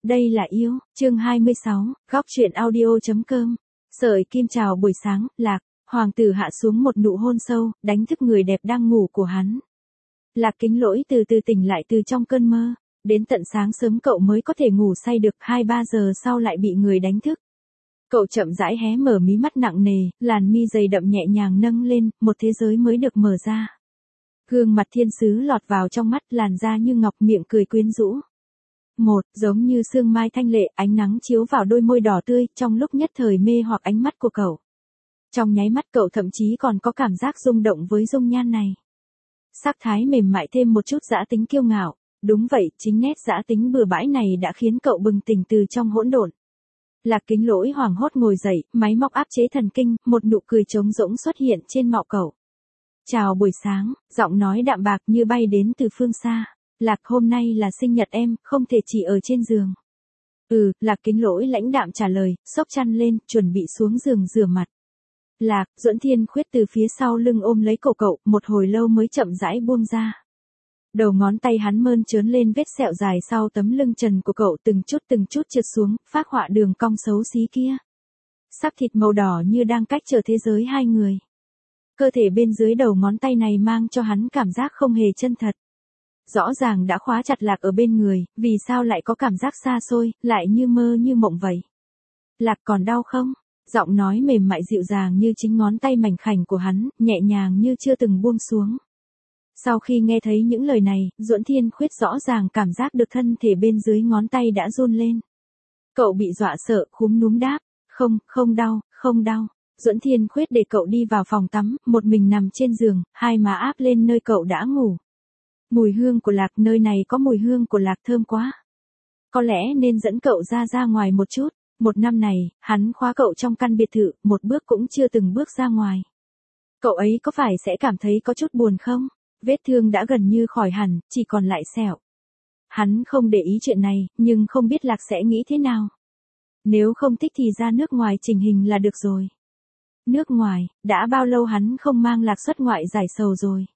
Đây là yêu, chương 26, góc truyện audio.com. Sợi kim chào buổi sáng, Lạc, hoàng tử hạ xuống một nụ hôn sâu, đánh thức người đẹp đang ngủ của hắn. Lạc Kính Lỗi từ từ tỉnh lại từ trong cơn mơ, đến tận sáng sớm cậu mới có thể ngủ say được, 2-3 giờ sau lại bị người đánh thức. Cậu chậm rãi hé mở mí mắt nặng nề, làn mi dày đậm nhẹ nhàng nâng lên, một thế giới mới được mở ra. Gương mặt thiên sứ lọt vào trong mắt, làn da như ngọc, miệng cười quyến rũ. Giống như sương mai thanh lệ, ánh nắng chiếu vào đôi môi đỏ tươi, trong lúc nhất thời mê hoặc ánh mắt của cậu. Trong nháy mắt cậu thậm chí còn có cảm giác rung động với dung nhan này. Sắc thái mềm mại thêm một chút dã tính kiêu ngạo, đúng vậy, chính nét dã tính bừa bãi này đã khiến cậu bừng tỉnh từ trong hỗn độn. Lạc Kính Lỗi hoảng hốt ngồi dậy, máy móc áp chế thần kinh, một nụ cười trống rỗng xuất hiện trên mạo cậu. Chào buổi sáng, giọng nói đạm bạc như bay đến từ phương xa. Lạc, hôm nay là sinh nhật em, không thể chỉ ở trên giường. Lạc Kính Lỗi lãnh đạm trả lời, xốc chăn lên, chuẩn bị xuống giường rửa mặt. Lạc, Duẫn Thiên Khuyết từ phía sau lưng ôm lấy cổ cậu, một hồi lâu mới chậm rãi buông ra. Đầu ngón tay hắn mơn trớn lên vết sẹo dài sau tấm lưng trần của cậu, từng chút trượt xuống, phác họa đường cong xấu xí kia. Sắc thịt màu đỏ như đang cách trở thế giới hai người. Cơ thể bên dưới đầu ngón tay này mang cho hắn cảm giác không hề chân thật. Rõ ràng đã khóa chặt Lạc ở bên người, vì sao lại có cảm giác xa xôi, lại như mơ như mộng vậy. Lạc, còn đau không? Giọng nói mềm mại dịu dàng như chính ngón tay mảnh khảnh của hắn, nhẹ nhàng như chưa từng buông xuống. Sau khi nghe thấy những lời này, Duẫn Thiên Khuyết rõ ràng cảm giác được thân thể bên dưới ngón tay đã run lên. Cậu bị dọa sợ, khúm núm đáp, không đau. Duẫn Thiên Khuyết để cậu đi vào phòng tắm, một mình nằm trên giường, hai má áp lên nơi cậu đã ngủ. Mùi hương của Lạc, nơi này có mùi hương của Lạc thơm quá. Có lẽ nên dẫn cậu ra ngoài một chút. Một năm này, hắn khóa cậu trong căn biệt thự, một bước cũng chưa từng bước ra ngoài. Cậu ấy có phải sẽ cảm thấy có chút buồn không? Vết thương đã gần như khỏi hẳn, chỉ còn lại sẹo. Hắn không để ý chuyện này, nhưng không biết Lạc sẽ nghĩ thế nào. Nếu không thích thì ra nước ngoài chỉnh hình là được rồi. Nước ngoài, đã bao lâu hắn không mang Lạc xuất ngoại giải sầu rồi.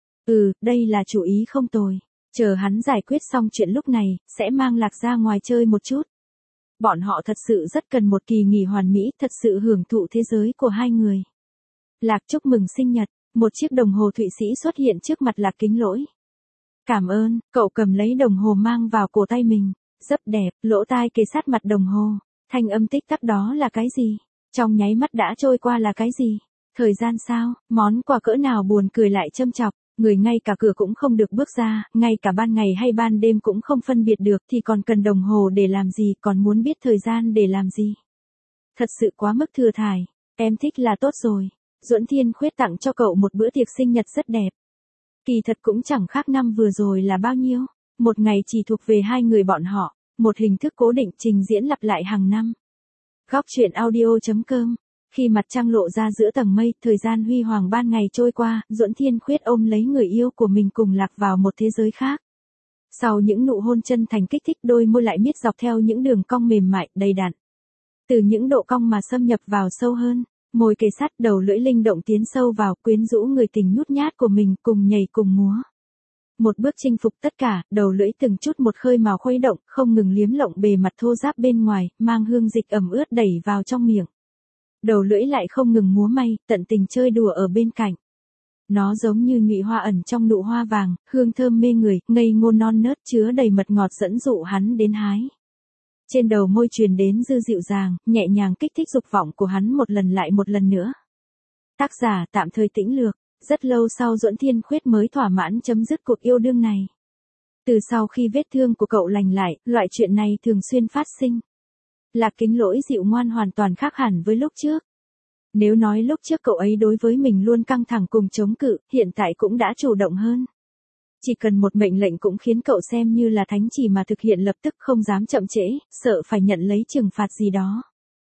Đây là chủ ý không tồi. Chờ hắn giải quyết xong chuyện lúc này, sẽ mang Lạc ra ngoài chơi một chút. Bọn họ thật sự rất cần một kỳ nghỉ hoàn mỹ, thật sự hưởng thụ thế giới của hai người. Lạc, chúc mừng sinh nhật. Một chiếc đồng hồ Thụy Sĩ xuất hiện trước mặt Lạc Kính Lỗi. Cảm ơn, cậu cầm lấy đồng hồ mang vào cổ tay mình. Rất đẹp, lỗ tai kề sát mặt đồng hồ. Thanh âm tích tắc đó là cái gì? Trong nháy mắt đã trôi qua là cái gì? Thời gian sao? Món quà cỡ nào buồn cười lại châm chọc. Người ngay cả cửa cũng không được bước ra, ngay cả ban ngày hay ban đêm cũng không phân biệt được thì còn cần đồng hồ để làm gì, còn muốn biết thời gian để làm gì. Thật sự quá mức thừa thải, em thích là tốt rồi. Duẫn Thiên Khuyết tặng cho cậu một bữa tiệc sinh nhật rất đẹp. Kỳ thật cũng chẳng khác năm vừa rồi là bao nhiêu, một ngày chỉ thuộc về hai người bọn họ, một hình thức cố định trình diễn lặp lại hàng năm. Góc truyện audio.com. Khi mặt trăng lộ ra giữa tầng mây, thời gian huy hoàng ban ngày trôi qua, Duẫn Thiên Khuyết ôm lấy người yêu của mình cùng lạc vào một thế giới khác. Sau những nụ hôn chân thành kích thích, đôi môi lại miết dọc theo những đường cong mềm mại, đầy đặn. Từ những độ cong mà xâm nhập vào sâu hơn, môi kề sát, đầu lưỡi linh động tiến sâu vào, quyến rũ người tình nhút nhát của mình, cùng nhảy cùng múa. Một bước chinh phục tất cả, đầu lưỡi từng chút một khơi mào khuấy động, không ngừng liếm lộng bề mặt thô ráp bên ngoài, mang hương dịch ẩm ướt đẩy vào trong miệng. Đầu lưỡi lại không ngừng múa may, tận tình chơi đùa ở bên cạnh. Nó giống như nhụy hoa ẩn trong nụ hoa vàng, hương thơm mê người, ngây ngô non nớt chứa đầy mật ngọt dẫn dụ hắn đến hái. Trên đầu môi truyền đến dư dịu dàng, nhẹ nhàng kích thích dục vọng của hắn một lần lại một lần nữa. Tác giả tạm thời tĩnh lược, rất lâu sau Duẫn Thiên Khuyết mới thỏa mãn chấm dứt cuộc yêu đương này. Từ sau khi vết thương của cậu lành lại, loại chuyện này thường xuyên phát sinh. Lạc Kính Lỗi dịu ngoan hoàn toàn khác hẳn với lúc trước. Nếu nói lúc trước cậu ấy đối với mình luôn căng thẳng cùng chống cự, hiện tại cũng đã chủ động hơn. Chỉ cần một mệnh lệnh cũng khiến cậu xem như là thánh chỉ mà thực hiện lập tức, không dám chậm trễ, sợ phải nhận lấy trừng phạt gì đó.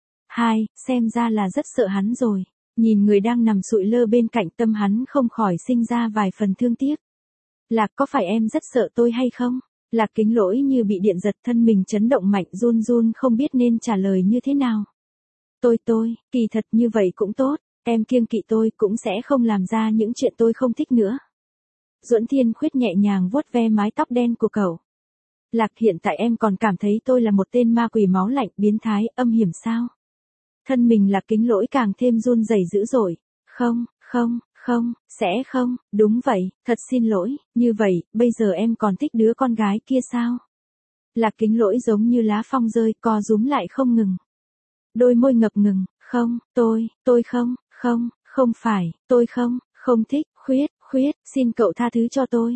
Xem ra là rất sợ hắn rồi. Nhìn người đang nằm sụi lơ bên cạnh, tâm hắn không khỏi sinh ra vài phần thương tiếc. Lạc, có phải em rất sợ tôi hay không? Lạc Kính Lỗi như bị điện giật, thân mình chấn động mạnh, run run không biết nên trả lời như thế nào. Tôi, kỳ thật như vậy cũng tốt, em kiêng kỵ tôi cũng sẽ không làm ra những chuyện tôi không thích nữa. Duẫn Thiên Khuyết nhẹ nhàng vuốt ve mái tóc đen của cậu. Lạc hiện tại em còn cảm thấy tôi là một tên ma quỷ máu lạnh, biến thái, âm hiểm sao? Thân mình Lạc Kính Lỗi càng thêm run rẩy dữ dội. Không, không, không, sẽ không, đúng vậy, thật xin lỗi, như vậy, bây giờ em còn thích đứa con gái kia sao? Lạc Kính Lỗi giống như lá phong rơi, co rúm lại không ngừng. Đôi môi ngập ngừng, không, tôi không phải, tôi không thích, Khuyết, xin cậu tha thứ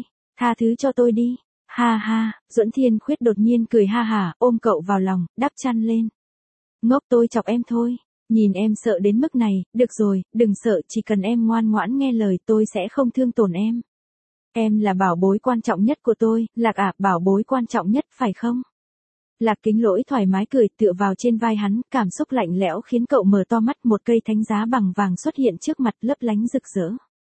cho tôi đi. Ha ha, Duẫn Thiên Khuyết đột nhiên cười ha hả, ôm cậu vào lòng, đắp chăn lên. Ngốc, tôi chọc em thôi. Nhìn em sợ đến mức này, được rồi, đừng sợ, chỉ cần em ngoan ngoãn nghe lời tôi sẽ không thương tổn em. Em là bảo bối quan trọng nhất của tôi, Lạc ạ, bảo bối quan trọng nhất phải không? Lạc Kính Lỗi thoải mái cười, tựa vào trên vai hắn, cảm xúc lạnh lẽo khiến cậu mở to mắt, một cây thánh giá bằng vàng xuất hiện trước mặt, lấp lánh rực rỡ.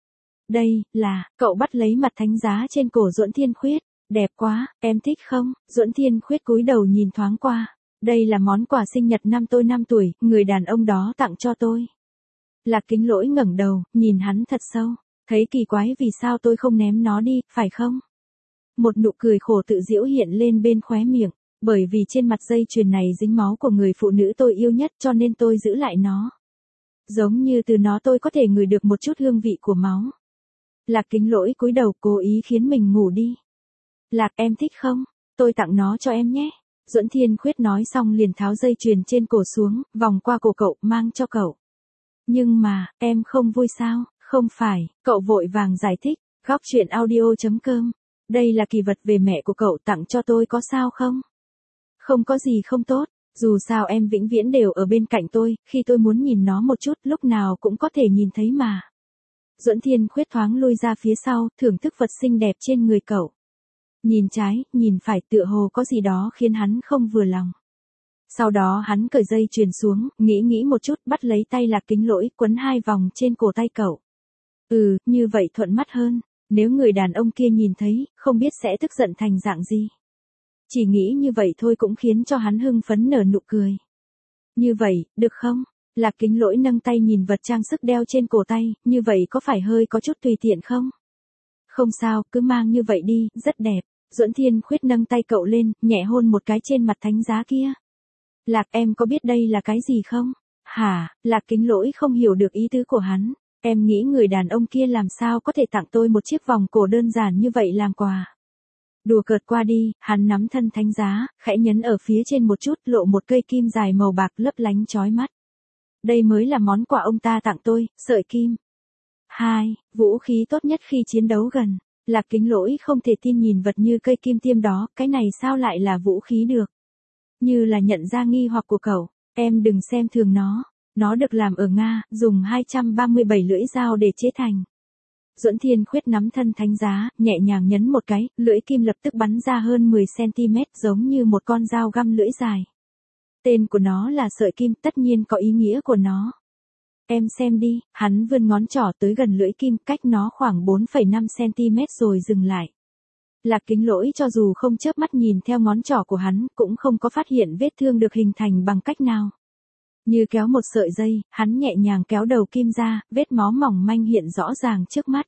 Đây là, cậu bắt lấy mặt thánh giá trên cổ Duẫn Thiên Khuyết. Đẹp quá, em thích không? Duẫn Thiên Khuyết cúi đầu nhìn thoáng qua. Đây là món quà sinh nhật năm tôi 5 tuổi, người đàn ông đó tặng cho tôi. Lạc Kính Lỗi ngẩng đầu, nhìn hắn thật sâu. Thấy kỳ quái vì sao tôi không ném nó đi, phải không? Một nụ cười khổ tự giễu hiện lên bên khóe miệng. Bởi vì trên mặt dây chuyền này dính máu của người phụ nữ tôi yêu nhất cho nên tôi giữ lại nó. Giống như từ nó tôi có thể ngửi được một chút hương vị của máu. Lạc Kính Lỗi cúi đầu cố ý khiến mình ngủ đi. Lạc, em thích không? Tôi tặng nó cho em nhé. Duẫn Thiên Khuyết nói xong liền tháo dây chuyền trên cổ xuống, vòng qua cổ cậu, mang cho cậu. Nhưng mà, em không vui sao? Không phải, cậu vội vàng giải thích. Góc truyện audio.com. Đây là kỳ vật về mẹ của cậu tặng cho tôi, có sao không? Không có gì không tốt, dù sao em vĩnh viễn đều ở bên cạnh tôi, khi tôi muốn nhìn nó một chút lúc nào cũng có thể nhìn thấy mà. Duẫn Thiên Khuyết thoáng lui ra phía sau, thưởng thức vật xinh đẹp trên người cậu. Nhìn trái, nhìn phải, tựa hồ có gì đó khiến hắn không vừa lòng. Sau đó hắn cởi dây chuyền xuống, nghĩ một chút, bắt lấy tay Lạc Kính Lỗi, quấn 2 vòng trên cổ tay cậu. Như vậy thuận mắt hơn, nếu người đàn ông kia nhìn thấy, không biết sẽ tức giận thành dạng gì. Chỉ nghĩ như vậy thôi cũng khiến cho hắn hưng phấn nở nụ cười. Như vậy, được không? Lạc Kính Lỗi nâng tay nhìn vật trang sức đeo trên cổ tay, như vậy có phải hơi có chút tùy tiện không? Không sao, cứ mang như vậy đi, rất đẹp. Duẫn Thiên Khuyết nâng tay cậu lên, nhẹ hôn một cái trên mặt thánh giá kia. Lạc, em có biết đây là cái gì không? Hả? Lạc Kính Lỗi không hiểu được ý tứ của hắn. Em nghĩ người đàn ông kia làm sao có thể tặng tôi một chiếc vòng cổ đơn giản như vậy làm quà. Đùa cợt qua đi, hắn nắm thân thánh giá, khẽ nhấn ở phía trên một chút, lộ một cây kim dài màu bạc lấp lánh chói mắt. Đây mới là món quà ông ta tặng tôi, sợi kim. 2. Vũ khí tốt nhất khi chiến đấu gần. Lạc Kính Lỗi không thể tin nhìn vật như cây kim tiêm đó, cái này sao lại là vũ khí được? Như là nhận ra nghi hoặc của cậu, em đừng xem thường nó được làm ở Nga, dùng 237 lưỡi dao để chế thành. Duẫn Thiên Khuyết nắm thân thánh giá, nhẹ nhàng nhấn một cái, lưỡi kim lập tức bắn ra hơn 10cm giống như một con dao găm lưỡi dài. Tên của nó là sợi kim, tất nhiên có ý nghĩa của nó. Em xem đi, hắn vươn ngón trỏ tới gần lưỡi kim, cách nó khoảng 4,5cm rồi dừng lại. Lạc Kính Lỗi cho dù không chớp mắt nhìn theo ngón trỏ của hắn, cũng không có phát hiện vết thương được hình thành bằng cách nào. Như kéo một sợi dây, hắn nhẹ nhàng kéo đầu kim ra, vết máu mỏng manh hiện rõ ràng trước mắt.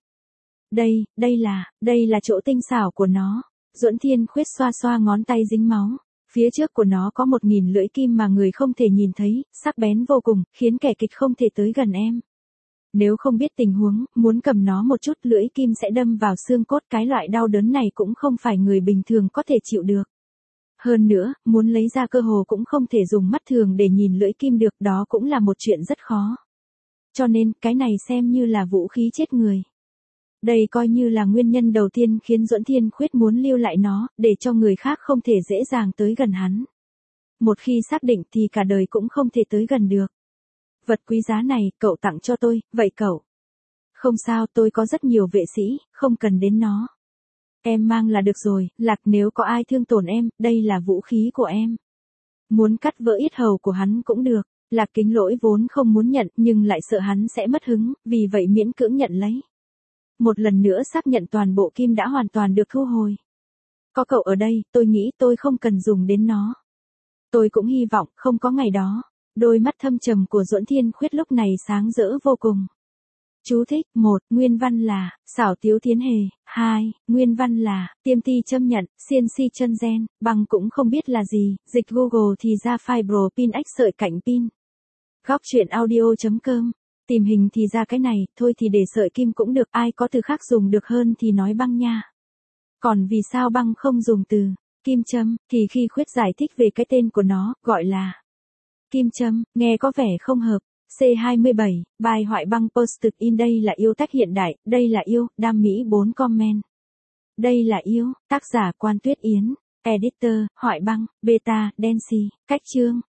Đây là chỗ tinh xảo của nó. Duẫn Thiên Khuyết xoa xoa ngón tay dính máu. Phía trước của nó có 1000 lưỡi kim mà người không thể nhìn thấy, sắc bén vô cùng, khiến kẻ kịch không thể tới gần em. Nếu không biết tình huống, muốn cầm nó một chút, lưỡi kim sẽ đâm vào xương cốt, cái loại đau đớn này cũng không phải người bình thường có thể chịu được. Hơn nữa, muốn lấy ra cơ hồ cũng không thể dùng mắt thường để nhìn lưỡi kim được, đó cũng là một chuyện rất khó. Cho nên, cái này xem như là vũ khí chết người. Đây coi như là nguyên nhân đầu tiên khiến Duẫn Thiên Khuyết muốn lưu lại nó, để cho người khác không thể dễ dàng tới gần hắn. Một khi xác định thì cả đời cũng không thể tới gần được. Vật quý giá này, cậu tặng cho tôi, vậy cậu? Không sao, tôi có rất nhiều vệ sĩ, không cần đến nó. Em mang là được rồi, Lạc, nếu có ai thương tổn em, đây là vũ khí của em. Muốn cắt vỡ yết hầu của hắn cũng được. Lạc Kính Lỗi vốn không muốn nhận, nhưng lại sợ hắn sẽ mất hứng, vì vậy miễn cưỡng nhận lấy. Một lần nữa xác nhận toàn bộ kim đã hoàn toàn được thu hồi. Có cậu ở đây, tôi nghĩ tôi không cần dùng đến nó. Tôi cũng hy vọng không có ngày đó. Đôi mắt thâm trầm của Duẫn Thiên Khuyết lúc này sáng rỡ vô cùng. Chú thích: 1. Nguyên văn là, xảo tiếu thiến hề. 2. Nguyên văn là, tiêm ti châm nhận, CNC chân gen, bằng cũng không biết là gì, dịch Google thì ra fibro pin ách sợi cạnh pin. Góc truyện audio.com. Tìm hình thì ra cái này, thôi thì để sợi kim cũng được, ai có từ khác dùng được hơn thì nói băng nha. Còn vì sao băng không dùng từ kim châm, thì khi Khuyết giải thích về cái tên của nó, gọi là kim châm, nghe có vẻ không hợp. C27, bài Hoại băng posted in đây là yêu tách hiện đại, đây là yêu, đam mỹ 4 comment. Đây là yêu, tác giả Quan Tuyết Yến, editor, Hoại băng, beta, Dancy, cách chương.